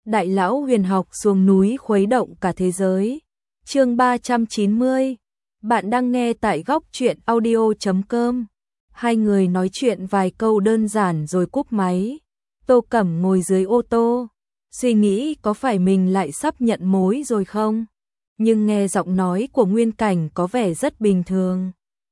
Đại lão huyền học xuống núi khuấy động cả thế giới. Chương 390. Bạn đang nghe tại góc truyện audio.com. Hai người nói chuyện vài câu đơn giản rồi cúp máy. Tô Cẩm ngồi dưới ô tô, suy nghĩ có phải mình lại sắp nhận mối rồi không? Nhưng nghe giọng nói của Nguyên Cảnh có vẻ rất bình thường.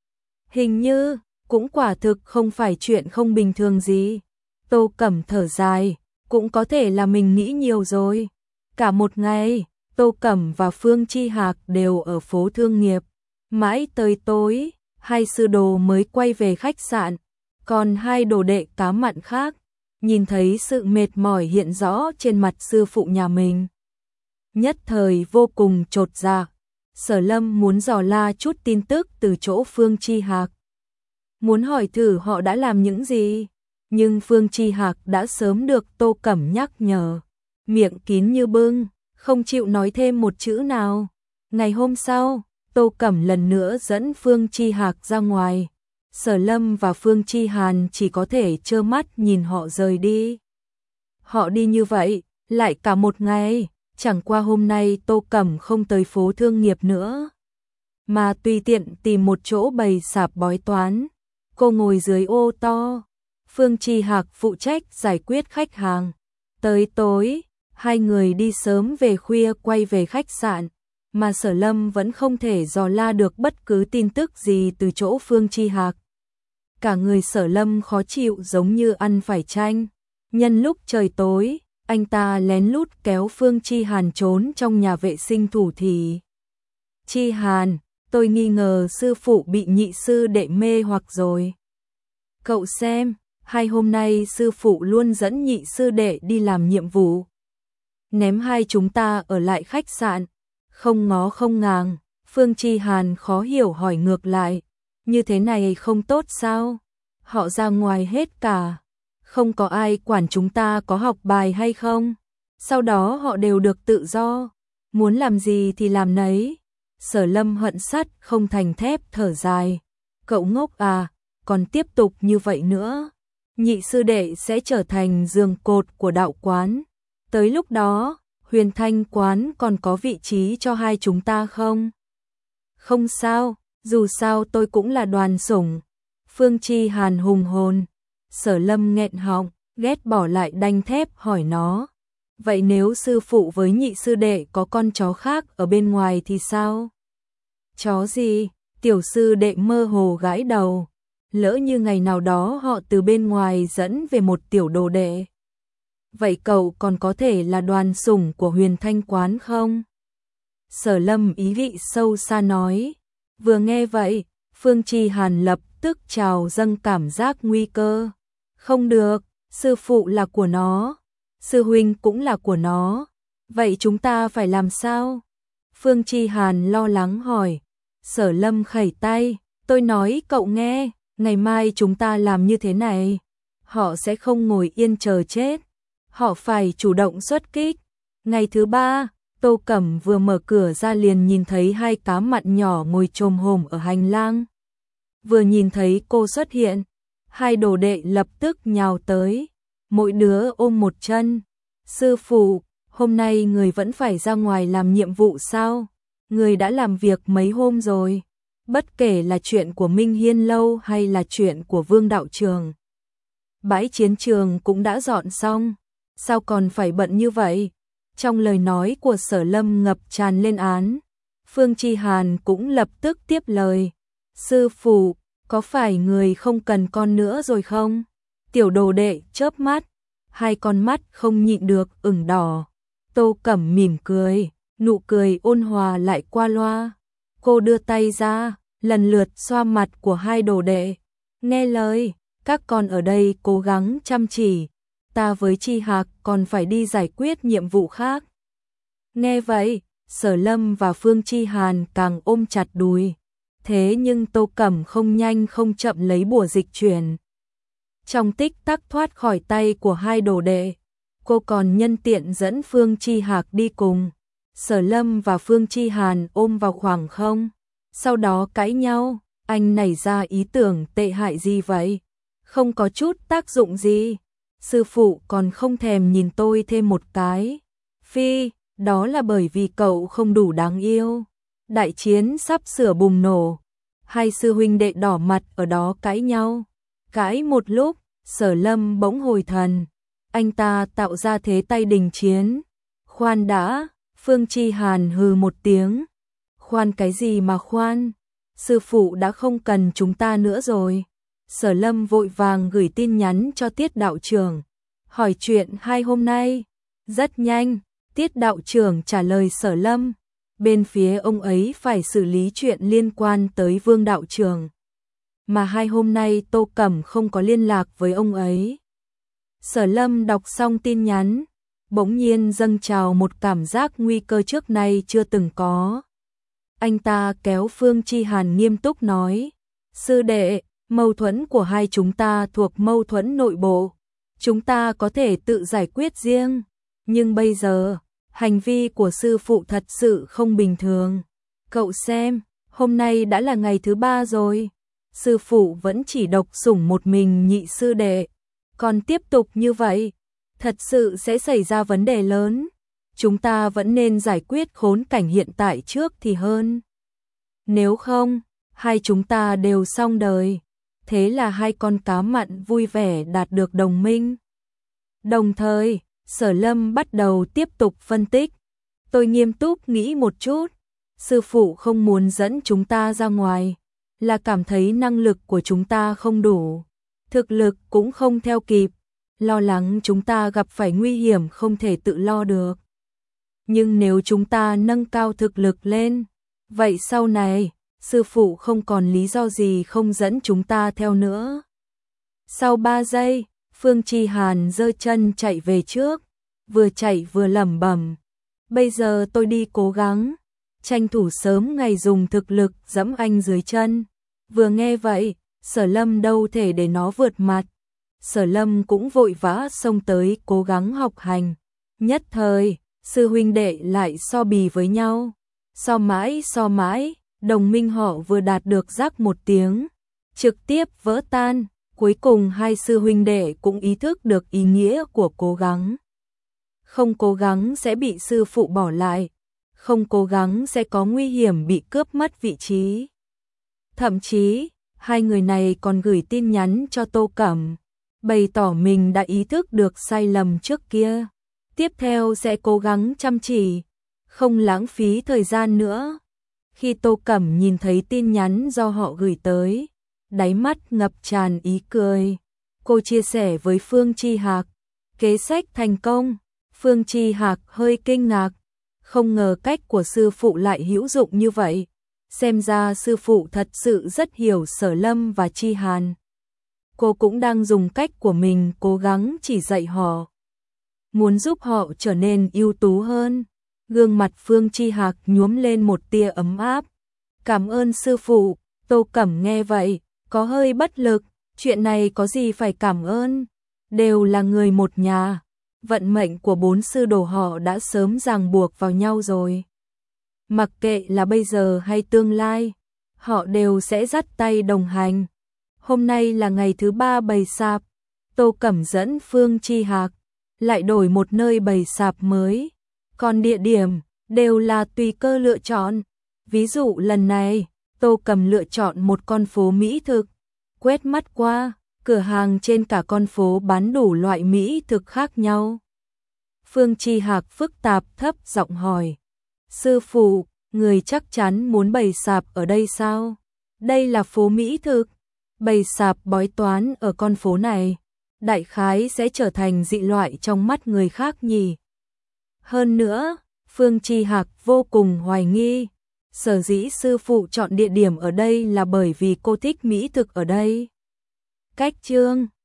Hình như cũng quả thực không phải chuyện không bình thường gì. Tô Cẩm thở dài, cũng có thể là mình nghĩ nhiều rồi. Cả một ngày, Tô Cẩm và Phương Chi Hạc đều ở phố Thương Nghiệp. Mãi tới tối, hai sư đồ mới quay về khách sạn. Còn hai đồ đệ cá mặn khác, nhìn thấy sự mệt mỏi hiện rõ trên mặt sư phụ nhà mình. Nhất thời vô cùng chột dạ. Sở Lâm muốn dò la chút tin tức từ chỗ Phương Chi Hạc. Muốn hỏi thử họ đã làm những gì, nhưng Phương Chi Hạc đã sớm được Tô Cẩm nhắc nhở. Miệng kín như bưng, không chịu nói thêm một chữ nào. Ngày hôm sau, Tô Cẩm lần nữa dẫn Phương Chi Hạc ra ngoài. Sở Lâm và Phương Chi Hàn chỉ có thể trơ mắt nhìn họ rời đi. Họ đi như vậy, lại cả một ngày, chẳng qua hôm nay Tô Cẩm không tới phố Thương Nghiệp nữa, mà tùy tiện tìm một chỗ bày sạp bói toán. Cô ngồi dưới ô to, Phương Chi Hạc phụ trách giải quyết khách hàng. Tới tối, hai người đi sớm về khuya quay về khách sạn, mà Sở Lâm vẫn không thể dò la được bất cứ tin tức gì từ chỗ Phương Chi Hạc. Cả người Sở Lâm khó chịu giống như ăn phải chanh. Nhân lúc trời tối, anh ta lén lút kéo Phương Chi Hàn trốn trong nhà vệ sinh thủ thỉ. Chi Hàn, tôi nghi ngờ sư phụ bị nhị sư đệ mê hoặc rồi. Cậu xem, hai hôm nay sư phụ luôn dẫn nhị sư đệ đi làm nhiệm vụ, ném hai chúng ta ở lại khách sạn, không ngó không ngàng. Phương Chi Hàn khó hiểu hỏi ngược lại, như thế này không tốt sao? Họ ra ngoài hết cả, không có ai quản chúng ta có học bài hay không. Sau đó họ đều được tự do, muốn làm gì thì làm nấy. Sở Lâm hận sắt không thành thép thở dài, cậu ngốc à, còn tiếp tục như vậy nữa, nhị sư đệ sẽ trở thành giường cột của đạo quán. Tới lúc đó, Huyền Thanh quán còn có vị trí cho hai chúng ta không? Không sao, dù sao tôi cũng là đoàn sủng. Phương Chi Hàn hùng hồn. Sở Lâm nghẹn họng, ghét bỏ lại đanh thép hỏi nó. Vậy nếu sư phụ với nhị sư đệ có con chó khác ở bên ngoài thì sao? Chó gì? Tiểu sư đệ mơ hồ gãi đầu. Lỡ như ngày nào đó họ từ bên ngoài dẫn về một tiểu đồ đệ, vậy cậu còn có thể là đoàn sủng của Huyền Thanh quán không? Sở Lâm ý vị sâu xa nói. Vừa nghe vậy, Phương Chi Hàn lập tức trào dâng cảm giác nguy cơ. Không được, sư phụ là của nó, sư huynh cũng là của nó, vậy chúng ta phải làm sao? Phương Chi Hàn lo lắng hỏi. Sở Lâm khẩy tay, tôi nói cậu nghe, ngày mai chúng ta làm như thế này, họ sẽ không ngồi yên chờ chết, họ phải chủ động xuất kích. Ngày thứ ba, Tô Cẩm vừa mở cửa ra liền nhìn thấy hai cá mặn nhỏ ngồi chồm hổm ở hành lang. Vừa nhìn thấy cô xuất hiện, hai đồ đệ lập tức nhào tới, mỗi đứa ôm một chân. Sư phụ, hôm nay người vẫn phải ra ngoài làm nhiệm vụ sao? Người đã làm việc mấy hôm rồi, bất kể là chuyện của Minh Hiên Lâu hay là chuyện của Vương Đạo Trường. Bãi chiến trường cũng đã dọn xong, sao còn phải bận như vậy? Trong lời nói của Sở Lâm ngập tràn lên án. Phương Chi Hàn cũng lập tức tiếp lời. Sư phụ, có phải người không cần con nữa rồi không? Tiểu đồ đệ chớp mắt, hai con mắt không nhịn được ửng đỏ. Tô Cẩm mỉm cười, nụ cười ôn hòa lại qua loa. Cô đưa tay ra, lần lượt xoa mặt của hai đồ đệ. Nghe lời, các con ở đây cố gắng chăm chỉ, ta với Chi Hạc còn phải đi giải quyết nhiệm vụ khác. Nghe vậy, Sở Lâm và Phương Chi Hàn càng ôm chặt đùi. Thế nhưng Tô Cẩm không nhanh không chậm lấy bùa dịch chuyển. Trong tích tắc thoát khỏi tay của hai đồ đệ, cô còn nhân tiện dẫn Phương Chi Hạc đi cùng. Sở Lâm và Phương Chi Hàn ôm vào khoảng không, sau đó cãi nhau. Anh nảy ra ý tưởng tệ hại gì vậy? Không có chút tác dụng gì. Sư phụ còn không thèm nhìn tôi thêm một cái. Phi, đó là bởi vì cậu không đủ đáng yêu. Đại chiến sắp sửa bùng nổ. Hai sư huynh đệ đỏ mặt ở đó cãi nhau. Cãi một lúc, Sở Lâm bỗng hồi thần. Anh ta tạo ra thế tay đình chiến. Khoan đã, Phương Chi Hàn hừ một tiếng. Khoan cái gì mà khoan? Sư phụ đã không cần chúng ta nữa rồi. Sở Lâm vội vàng gửi tin nhắn cho Tiết đạo trưởng, hỏi chuyện hai hôm nay. Rất nhanh, Tiết đạo trưởng trả lời Sở Lâm. Bên phía ông ấy phải xử lý chuyện liên quan tới Vương đạo trưởng. Mà hai hôm nay Tô Cẩm không có liên lạc với ông ấy. Sở Lâm đọc xong tin nhắn, bỗng nhiên dâng trào một cảm giác nguy cơ trước nay chưa từng có. Anh ta kéo Phương Chi Hàn nghiêm túc nói, sư đệ, mâu thuẫn của hai chúng ta thuộc mâu thuẫn nội bộ. Chúng ta có thể tự giải quyết riêng, nhưng bây giờ, hành vi của sư phụ thật sự không bình thường. Cậu xem, hôm nay đã là ngày thứ 3 rồi. Sư phụ vẫn chỉ độc sủng một mình nhị sư đệ. Còn tiếp tục như vậy, thật sự sẽ xảy ra vấn đề lớn. Chúng ta vẫn nên giải quyết khốn cảnh hiện tại trước thì hơn. Nếu không, hai chúng ta đều xong đời. Thế là hai con cá mặn vui vẻ đạt được đồng minh. Đồng thời, Sở Lâm bắt đầu tiếp tục phân tích. Tôi nghiêm túc nghĩ một chút. Sư phụ không muốn dẫn chúng ta ra ngoài, là cảm thấy năng lực của chúng ta không đủ. Thực lực cũng không theo kịp. Lo lắng chúng ta gặp phải nguy hiểm không thể tự lo được. Nhưng nếu chúng ta nâng cao thực lực lên, vậy sau này, sư phụ không còn lý do gì không dẫn chúng ta theo nữa. Sau 3 giây, Phương Chi Hàn giơ chân chạy về trước, vừa chạy vừa lẩm bẩm. Bây giờ tôi đi cố gắng, tranh thủ sớm ngày dùng thực lực giẫm anh dưới chân. Vừa nghe vậy, Sở Lâm đâu thể để nó vượt mặt. Sở Lâm cũng vội vã xông tới cố gắng học hành. Nhất thời, sư huynh đệ lại so bì với nhau. So mãi, đồng minh họ vừa đạt được rắc một tiếng, trực tiếp vỡ tan. Cuối cùng hai sư huynh đệ cũng ý thức được ý nghĩa của cố gắng. Không cố gắng sẽ bị sư phụ bỏ lại, không cố gắng sẽ có nguy hiểm bị cướp mất vị trí. Thậm chí, hai người này còn gửi tin nhắn cho Tô Cẩm, bày tỏ mình đã ý thức được sai lầm trước kia. Tiếp theo sẽ cố gắng chăm chỉ, không lãng phí thời gian nữa. Khi Tô Cẩm nhìn thấy tin nhắn do họ gửi tới, đáy mắt ngập tràn ý cười. Cô chia sẻ với Phương Chi Hạc, kế sách thành công. Phương Chi Hạc hơi kinh ngạc, không ngờ cách của sư phụ lại hữu dụng như vậy. Xem ra sư phụ thật sự rất hiểu Sở Lâm và Chi Hàn. Cô cũng đang dùng cách của mình cố gắng chỉ dạy họ, muốn giúp họ trở nên ưu tú hơn. Gương mặt Phương Chi Hạc nhuốm lên một tia ấm áp. Cảm ơn sư phụ. Tô Cẩm nghe vậy, có hơi bất lực. Chuyện này có gì phải cảm ơn, đều là người một nhà. Vận mệnh của 4 sư đồ họ đã sớm ràng buộc vào nhau rồi. Mặc kệ là bây giờ hay tương lai, họ đều sẽ dắt tay đồng hành. Hôm nay là ngày thứ 3 bày sạp. Tô Cẩm dẫn Phương Chi Hạc lại đổi một nơi bày sạp mới. Còn địa điểm đều là tùy cơ lựa chọn. Ví dụ lần này, Tô Cẩm lựa chọn một con phố mỹ thực. Quét mắt qua, cửa hàng trên cả con phố bán đủ loại mỹ thực khác nhau. Phương Chi Hạc phức tạp thấp giọng hỏi, sư phụ, người chắc chắn muốn bày sạp ở đây sao? Đây là phố mỹ thực. Bày sạp bói toán ở con phố này, đại khái sẽ trở thành dị loại trong mắt người khác nhỉ. Hơn nữa, Phương Chi Hạc vô cùng hoài nghi, sở dĩ sư phụ chọn địa điểm ở đây là bởi vì cô thích mỹ thực ở đây. Cách chương